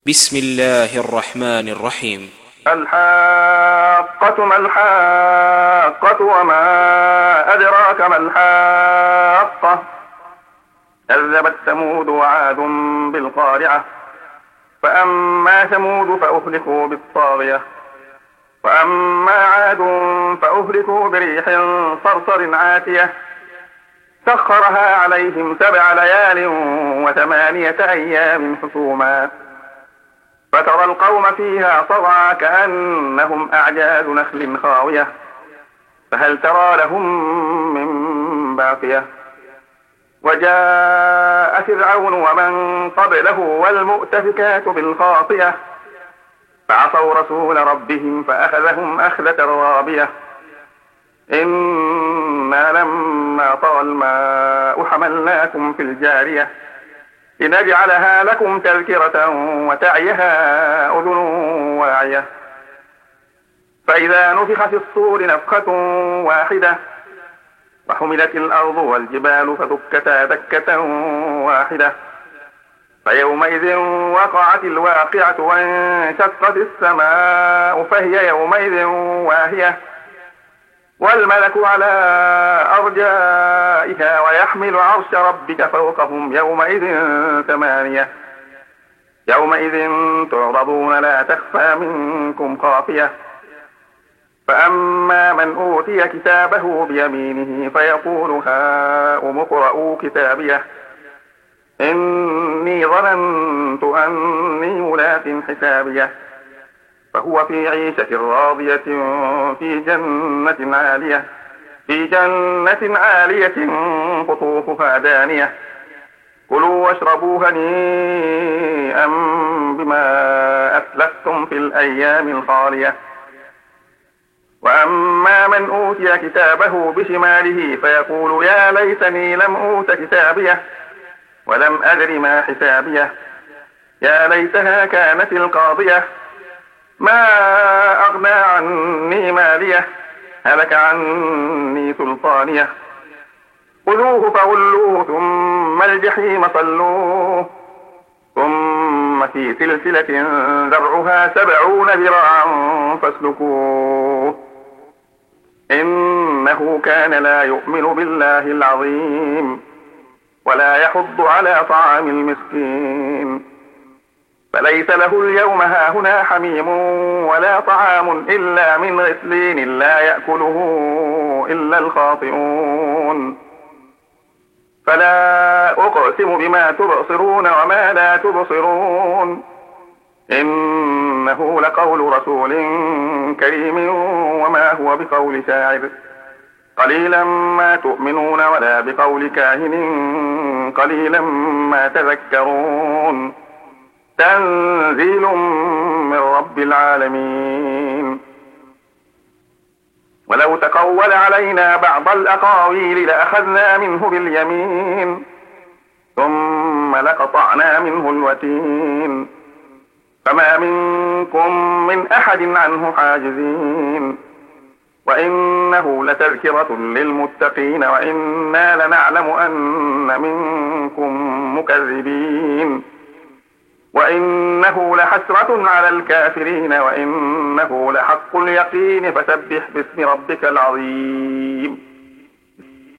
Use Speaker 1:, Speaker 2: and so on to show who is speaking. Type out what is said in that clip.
Speaker 1: بسم الله الرحمن الرحيم.
Speaker 2: الحاقة ما الحاقة وما أدراك ما الحاقة. كذبت ثمود وعاد بالقارعة. فأما ثمود فأهلكوا بالطاغية، وأما عاد فأهلكوا بريح صرصر عاتية سخرها عليهم 7 ليال و8 أيام حسوما، فترى القوم فيها صرعى كأنهم أعجاز نخل خاوية، فهل ترى لهم من باقية. وجاء فرعون ومن قبله والمؤتفكات بالخاطئة فعصوا رسول ربهم فأخذهم أخذة رابية. إنا لما طغى الماء حملناكم في الجارية لنجعلها لكم تذكرة وتعيها أذن واعية. فإذا نفخ في الصور نفخة واحدة وحملت الأرض والجبال فدكتا دكة واحدة، فيومئذ وقعت الواقعة وانشقت السماء فهي يومئذ واهية، والملك على أرجائها ويحمل عرش ربك فوقهم يومئذ 8. يومئذ تعرضون لا تخفى منكم خافية. فأما من أوتي كتابه بيمينه فيقول هاؤم اقرءوا كتابيه إني ظننت أني ملاق حسابيه، فهو في عيشة راضية في جنة عالية قطوفها دانية. كلوا واشربوا هنيئا بما أسلفتم في الأيام الخالية. وأما من أوتي كتابه بشماله فيقول يا ليتني لم أوت كتابيه ولم أدر ما حسابيه، يا ليتها كانت القاضية ما أغنى عني ماليه هلك عني سلطانيه. خذوه فغلوه ثم الجحيم صلوه ثم في سلسلة ذرعها 70 ذراعا فاسلكوه إنه كان لا يؤمن بالله العظيم ولا يحض على طعام المسكين، فليس له اليوم هاهنا حميم ولا طعام إلا من غسلين لا يأكله إلا الخاطئون. فلا أقسم بما تبصرون وما لا تبصرون إنه لقول رسول كريم وما هو بقول شاعر قليلا ما تؤمنون ولا بقول كاهن قليلا ما تذكرون. تنزيل من رب العالمين. ولو تقول علينا بعض الأقاويل لأخذنا منه باليمين ثم لقطعنا منه الوتين، فما منكم من أحد عنه حاجزين. وإنه لتذكرة للمتقين وإنا لنعلم أن منكم مكذبين، وإنه لحسرة على الكافرين وإنه لحق اليقين. فسبح باسم ربك العظيم.